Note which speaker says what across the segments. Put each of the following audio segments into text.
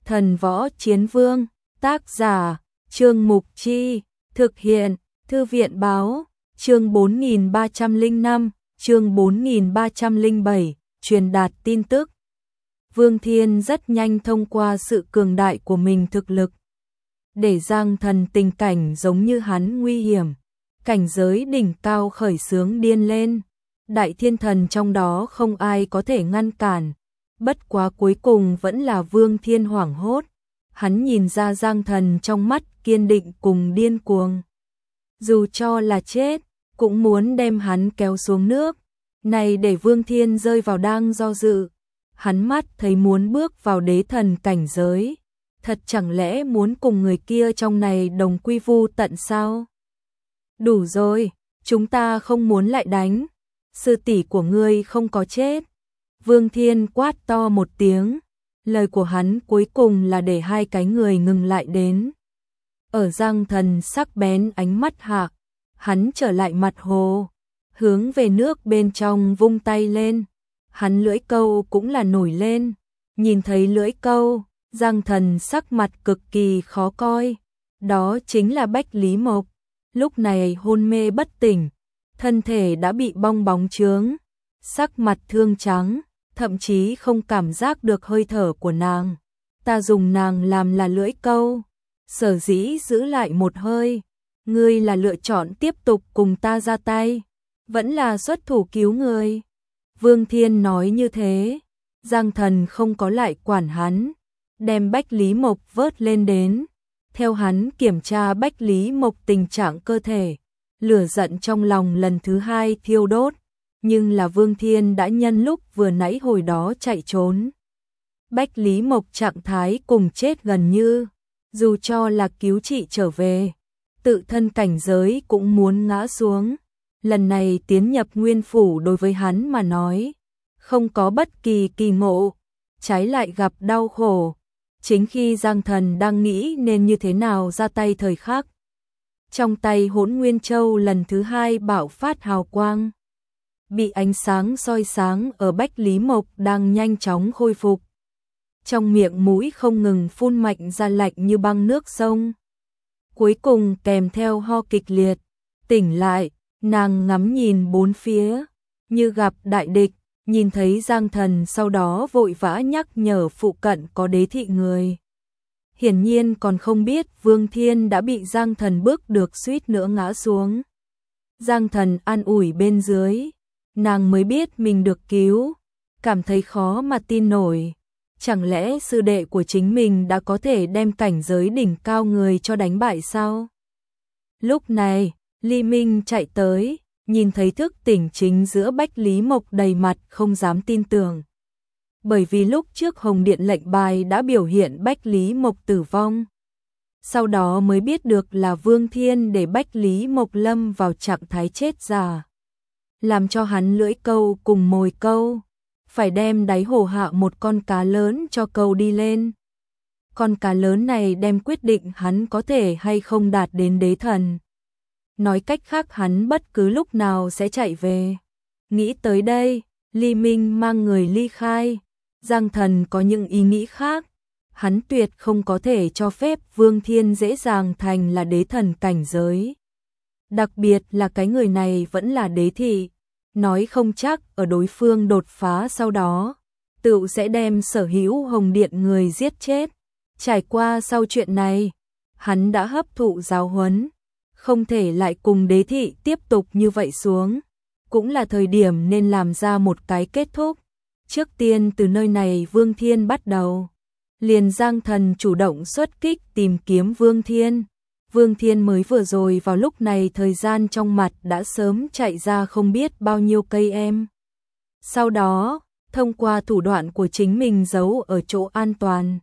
Speaker 1: Thần Võ Chiến Vương, tác giả, Trương Mục Chi, thực hiện, Thư viện báo, chương 4305, chương 4307, truyền đạt tin tức. Vương Thiên rất nhanh thông qua sự cường đại của mình thực lực, để Giang Thần tình cảnh giống như hắn nguy hiểm, cảnh giới đỉnh cao khởi xướng điên lên, đại thiên thần trong đó không ai có thể ngăn cản, bất quá cuối cùng vẫn là Vương Thiên hoảng hốt, hắn nhìn ra Giang Thần trong mắt kiên định cùng điên cuồng. Dù cho là chết, cũng muốn đem hắn kéo xuống nước, này để Vương Thiên rơi vào đang do dự, hắn mắt thấy muốn bước vào đế thần cảnh giới. Thật chẳng lẽ muốn cùng người kia trong này đồng quy vu tận sao? Đủ rồi, chúng ta không muốn lại đánh, sư tỷ của ngươi không có chết. Vương Thiên quát to một tiếng, lời của hắn cuối cùng là để hai cái người ngừng lại đến. Ở Giang Thần sắc bén ánh mắt hạ, hắn trở lại mặt hồ, hướng về nước bên trong vung tay lên, hắn lưỡi câu cũng là nổi lên, nhìn thấy lưỡi câu. Giang Thần sắc mặt cực kỳ khó coi, đó chính là Bách Lý Mộc, lúc này hôn mê bất tỉnh, thân thể đã bị bong bóng trướng, sắc mặt thương trắng, thậm chí không cảm giác được hơi thở của nàng. Ta dùng nàng làm là lưỡi câu, sở dĩ giữ lại một hơi, ngươi là lựa chọn tiếp tục cùng ta ra tay, vẫn là xuất thủ cứu người. Vương Thiên nói như thế, Giang Thần không có lại quản hắn, đem Bách Lý Mộc vớt lên đến, theo hắn kiểm tra Bách Lý Mộc tình trạng cơ thể, lửa giận trong lòng lần thứ hai thiêu đốt, nhưng là Vương Thiên đã nhân lúc vừa nãy hồi đó chạy trốn. Bách Lý Mộc trạng thái cùng chết gần như, dù cho là cứu trị trở về, tự thân cảnh giới cũng muốn ngã xuống, lần này tiến nhập nguyên phủ đối với hắn mà nói, không có bất kỳ kỳ ngộ, trái lại gặp đau khổ. Chính khi Giang Thần đang nghĩ nên như thế nào ra tay thời khắc, trong tay Hỗn Nguyên Châu lần thứ hai bạo phát hào quang, bị ánh sáng soi sáng ở Bách Lý Mộc đang nhanh chóng khôi phục. Trong miệng mũi không ngừng phun mạnh ra lạnh như băng nước sông. Cuối cùng kèm theo ho kịch liệt, tỉnh lại, nàng ngắm nhìn bốn phía, như gặp đại địch. Nhìn thấy Giang Thần sau đó vội vã nhắc nhở phụ cận có đế thị người. Hiển nhiên còn không biết Vương Thiên đã bị Giang Thần bước được suýt nữa ngã xuống. Giang Thần an ủi bên dưới, nàng mới biết mình được cứu, cảm thấy khó mà tin nổi. Chẳng lẽ sư đệ của chính mình đã có thể đem cảnh giới đỉnh cao người cho đánh bại sao? Lúc này, Ly Minh chạy tới, nhìn thấy thức tỉnh chính giữa Bách Lý Mộc đầy mặt không dám tin tưởng. Bởi vì lúc trước Hồng Điện lệnh bài đã biểu hiện Bách Lý Mộc tử vong. Sau đó mới biết được là Vương Thiên để Bách Lý Mộc lâm vào trạng thái chết già. Làm cho hắn lưỡi câu cùng mồi câu, phải đem đáy hồ hạ một con cá lớn cho câu đi lên. Con cá lớn này đem quyết định hắn có thể hay không đạt đến đế thần. Nói cách khác hắn bất cứ lúc nào sẽ chạy về. Nghĩ tới đây, Ly Minh mang người ly khai. Giang Thần có những ý nghĩ khác. Hắn tuyệt không có thể cho phép Vương Thiên dễ dàng thành là đế thần cảnh giới. Đặc biệt là cái người này vẫn là đế thị. Nói không chắc ở đối phương đột phá sau đó, tự sẽ đem sở hữu Hồng Điện người giết chết. Trải qua sau chuyện này, hắn đã hấp thụ giáo huấn. Không thể lại cùng đế thị tiếp tục như vậy xuống, cũng là thời điểm nên làm ra một cái kết thúc. Trước tiên từ nơi này Vương Thiên bắt đầu, liền Giang Thần chủ động xuất kích tìm kiếm Vương Thiên. Vương Thiên mới vừa rồi vào lúc này thời gian trong mặt đã sớm chạy ra không biết bao nhiêu cây em. Sau đó, thông qua thủ đoạn của chính mình giấu ở chỗ an toàn,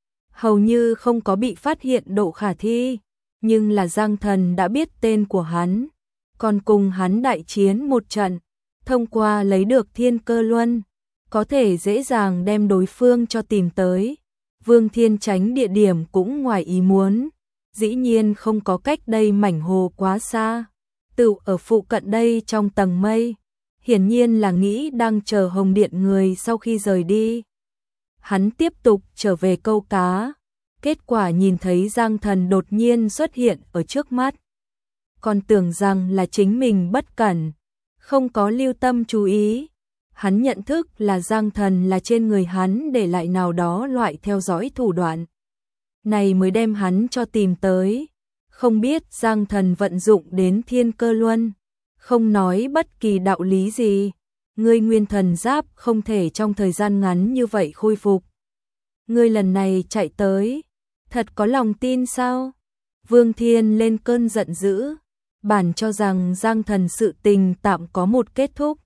Speaker 1: hầu như không có bị phát hiện độ khả thi. Nhưng là Giang Thần đã biết tên của hắn, còn cùng hắn đại chiến một trận, thông qua lấy được Thiên Cơ Luân, có thể dễ dàng đem đối phương cho tìm tới. Vương Thiên tránh địa điểm cũng ngoài ý muốn, dĩ nhiên không có cách đây mảnh hồ quá xa, tự ở phụ cận đây trong tầng mây, hiển nhiên là nghĩ đang chờ Hồng Điện người sau khi rời đi. Hắn tiếp tục trở về câu cá, kết quả nhìn thấy Giang Thần đột nhiên xuất hiện ở trước mắt. Còn tưởng rằng là chính mình bất cẩn, không có lưu tâm chú ý. Hắn nhận thức là Giang Thần là trên người hắn để lại nào đó loại theo dõi thủ đoạn. Này mới đem hắn cho tìm tới. Không biết Giang Thần vận dụng đến Thiên Cơ Luân, không nói bất kỳ đạo lý gì. Ngươi nguyên thần giáp không thể trong thời gian ngắn như vậy khôi phục. Ngươi lần này chạy tới, thật có lòng tin sao? Vương Thiên lên cơn giận dữ, bản cho rằng Giang Thần sự tình tạm có một kết thúc.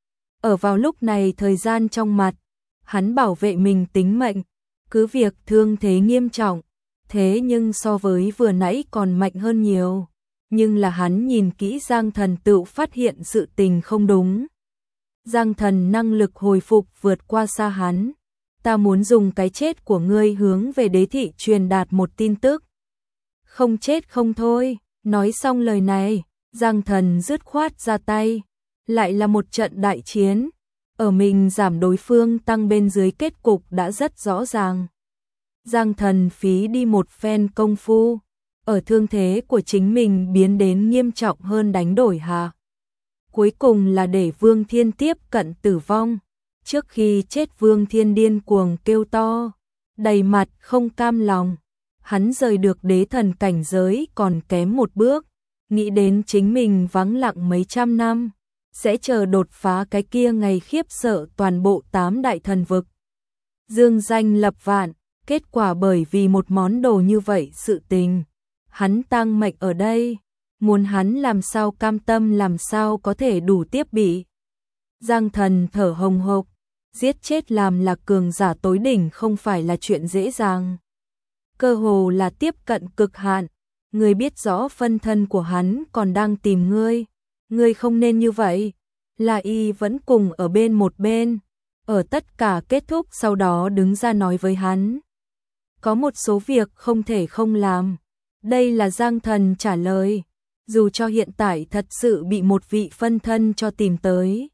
Speaker 1: Ở vào lúc này thời gian trong mặt, hắn bảo vệ mình tính mệnh, cứ việc thương thế nghiêm trọng, thế nhưng so với vừa nãy còn mạnh hơn nhiều. Nhưng là hắn nhìn kỹ Giang Thần tự phát hiện sự tình không đúng. Giang Thần năng lực hồi phục vượt qua xa hắn. Ta muốn dùng cái chết của ngươi hướng về đế thị truyền đạt một tin tức. Không chết không thôi. Nói xong lời này, Giang Thần dứt khoát ra tay. Lại là một trận đại chiến. Ở mình giảm đối phương tăng bên dưới kết cục đã rất rõ ràng. Giang Thần phí đi một phen công phu. Ở thương thế của chính mình biến đến nghiêm trọng hơn đánh đổi hạ. Cuối cùng là để Vương Thiên tiếp cận tử vong. Trước khi chết Vương Thiên điên cuồng kêu to, đầy mặt không cam lòng. Hắn rời được đế thần cảnh giới còn kém một bước, nghĩ đến chính mình vắng lặng mấy trăm năm, sẽ chờ đột phá cái kia ngày khiếp sợ toàn bộ 8 đại thần vực. Dương danh lập vạn, kết quả bởi vì một món đồ như vậy sự tình. Hắn tang mệnh ở đây, muốn hắn làm sao cam tâm làm sao có thể đủ tiếp bị. Giang Thần thở hồng hộc, giết chết làm là cường giả tối đỉnh không phải là chuyện dễ dàng. Cơ hồ là tiếp cận cực hạn, ngươi biết rõ phân thân của hắn còn đang tìm ngươi không nên như vậy. Là y vẫn cùng ở bên một bên, ở tất cả kết thúc sau đó đứng ra nói với hắn. Có một số việc không thể không làm. Đây là Giang Thần trả lời, dù cho hiện tại thật sự bị một vị phân thân cho tìm tới.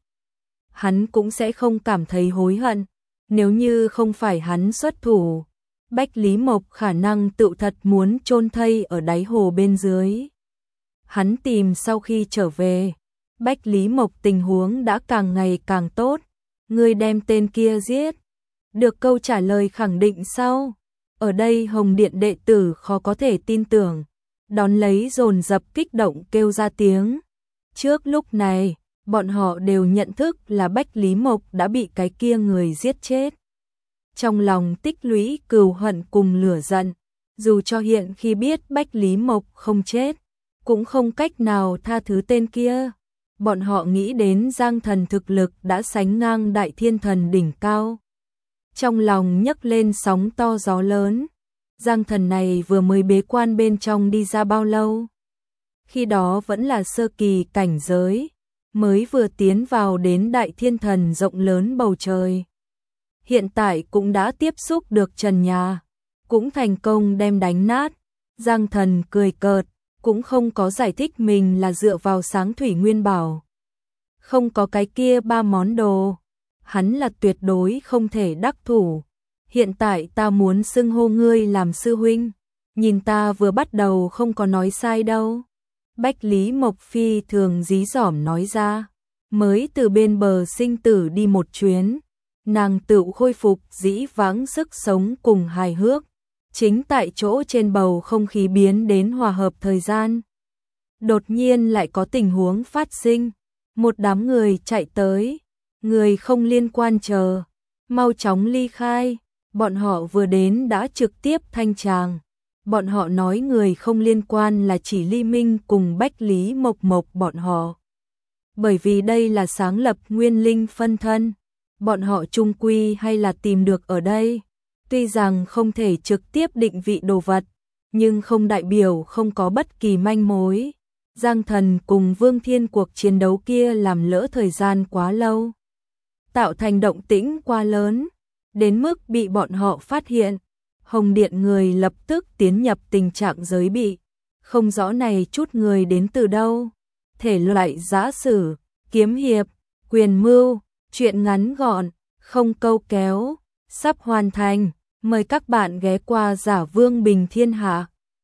Speaker 1: Hắn cũng sẽ không cảm thấy hối hận, nếu như không phải hắn xuất thủ. Bách Lý Mộc khả năng tự thật muốn chôn thây ở đáy hồ bên dưới. Hắn tìm sau khi trở về, Bách Lý Mộc tình huống đã càng ngày càng tốt. Ngươi đem tên kia giết. Được câu trả lời khẳng định sau. Ở đây Hồng Điện đệ tử khó có thể tin tưởng, đón lấy dồn dập kích động kêu ra tiếng. Trước lúc này, bọn họ đều nhận thức là Bách Lý Mộc đã bị cái kia người giết chết. Trong lòng tích lũy cừu hận cùng lửa giận, dù cho hiện khi biết Bách Lý Mộc không chết, cũng không cách nào tha thứ tên kia. Bọn họ nghĩ đến Giang Thần thực lực đã sánh ngang Đại Thiên Thần đỉnh cao. Trong lòng nhấc lên sóng to gió lớn. Giang Thần này vừa mới bế quan bên trong đi ra bao lâu? Khi đó vẫn là sơ kỳ cảnh giới, mới vừa tiến vào đến Đại Thiên Thần rộng lớn bầu trời. Hiện tại cũng đã tiếp xúc được trần nhà, cũng thành công đem đánh nát. Giang Thần cười cợt, cũng không có giải thích mình là dựa vào Sáng Thủy Nguyên Bảo. Không có cái kia 3 món đồ, hắn là tuyệt đối không thể đắc thủ. Hiện tại ta muốn xưng hô ngươi làm sư huynh, nhìn ta vừa bắt đầu không có nói sai đâu. Bách Lý Mộc phi thường dí dỏm nói ra, mới từ bên bờ sinh tử đi một chuyến, nàng tự khôi phục dĩ vãng sức sống cùng hài hước, chính tại chỗ trên bầu không khí biến đến hòa hợp thời gian. Đột nhiên lại có tình huống phát sinh, một đám người chạy tới, người không liên quan chờ, mau chóng ly khai. Bọn họ vừa đến đã trực tiếp thanh tràng. Bọn họ nói người không liên quan là chỉ Ly Minh cùng Bách Lý Mộc Mộc bọn họ. Bởi vì đây là sáng lập nguyên linh phân thân, bọn họ chung quy hay là tìm được ở đây. Tuy rằng không thể trực tiếp định vị đồ vật, nhưng không đại biểu không có bất kỳ manh mối. Giang Thần cùng Vương Thiên cuộc chiến đấu kia làm lỡ thời gian quá lâu, tạo thành động tĩnh quá lớn, đến mức bị bọn họ phát hiện. Hồng Điện người lập tức tiến nhập tình trạng giới bị, không rõ này chút người đến từ đâu. Thể loại giã sử, kiếm hiệp, quyền mưu, chuyện ngắn gọn, không câu kéo, sắp hoàn thành. Mời các bạn ghé qua Giả Vương Bình Thiên Hạ.